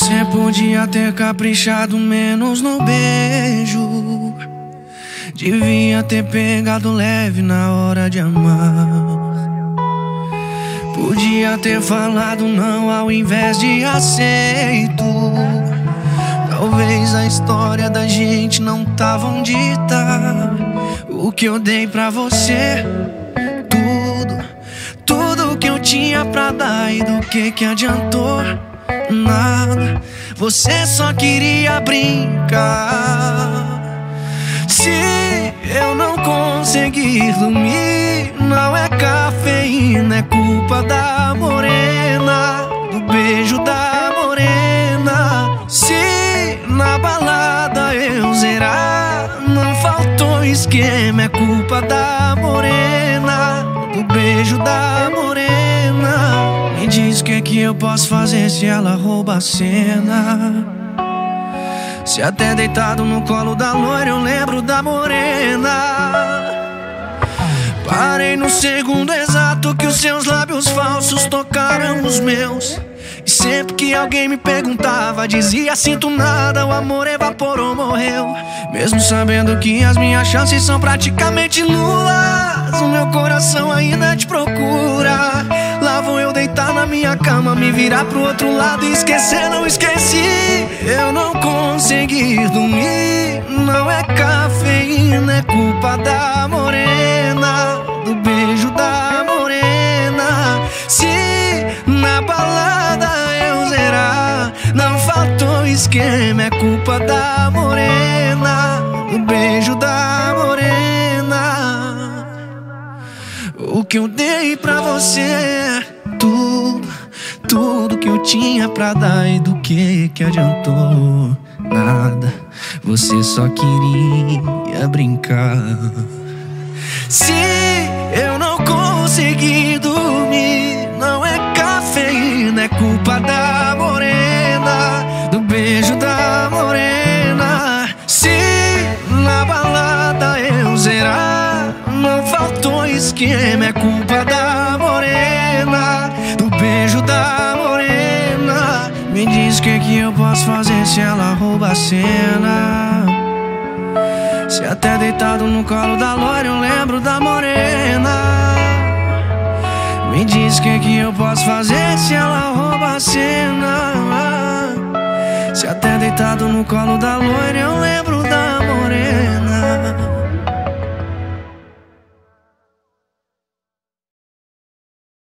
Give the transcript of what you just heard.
Você podia ter caprichado menos no beijo, devia ter pegado leve na hora de amar. Podia ter falado não ao invés de aceito. Talvez a história da gente não tava onde tá. O que eu dei pra você, tudo que eu tinha pra dar, e do que adiantou? Nada, você só queria brincar. Se eu não conseguir dormir, não é cafeína, é culpa da morena, do beijo da morena. Se na balada eu zerar, não faltou esquema, é culpa da morena, do beijo da morena. Me diz o que eu posso fazer se ela rouba a cena. Se até deitado no colo da loira eu lembro da morena. Parei no segundo exato que os seus lábios falsos tocaram os meus. E sempre que alguém me perguntava, dizia sinto nada, o amor evaporou, morreu. Mesmo sabendo que as minhas chances são praticamente nulas, o meu coração ainda te procura. Lá vou eu deitar na minha cama, me virar pro outro lado e esquecer, não esqueci. Eu não consegui dormir, não é cafeína, é culpa da morena, do beijo da morena. Se na balada eu zerar, não faltou esquema, é culpa da morena, do beijo da morena. O que eu dei pra você, tudo que eu tinha pra dar, e do que adiantou? Nada, você só queria brincar. Se eu não conseguir dormir, não é cafeína, é culpa da morena, do beijo da morena. Se na balada eu zerar, não faltou esquema, é culpa da morena, do beijo da morena. Me diz o que eu posso fazer se ela rouba a cena. Se até deitado no colo da loira eu lembro da morena. Me diz o que eu posso fazer se ela rouba a cena. Se até deitado no colo da loira eu lembro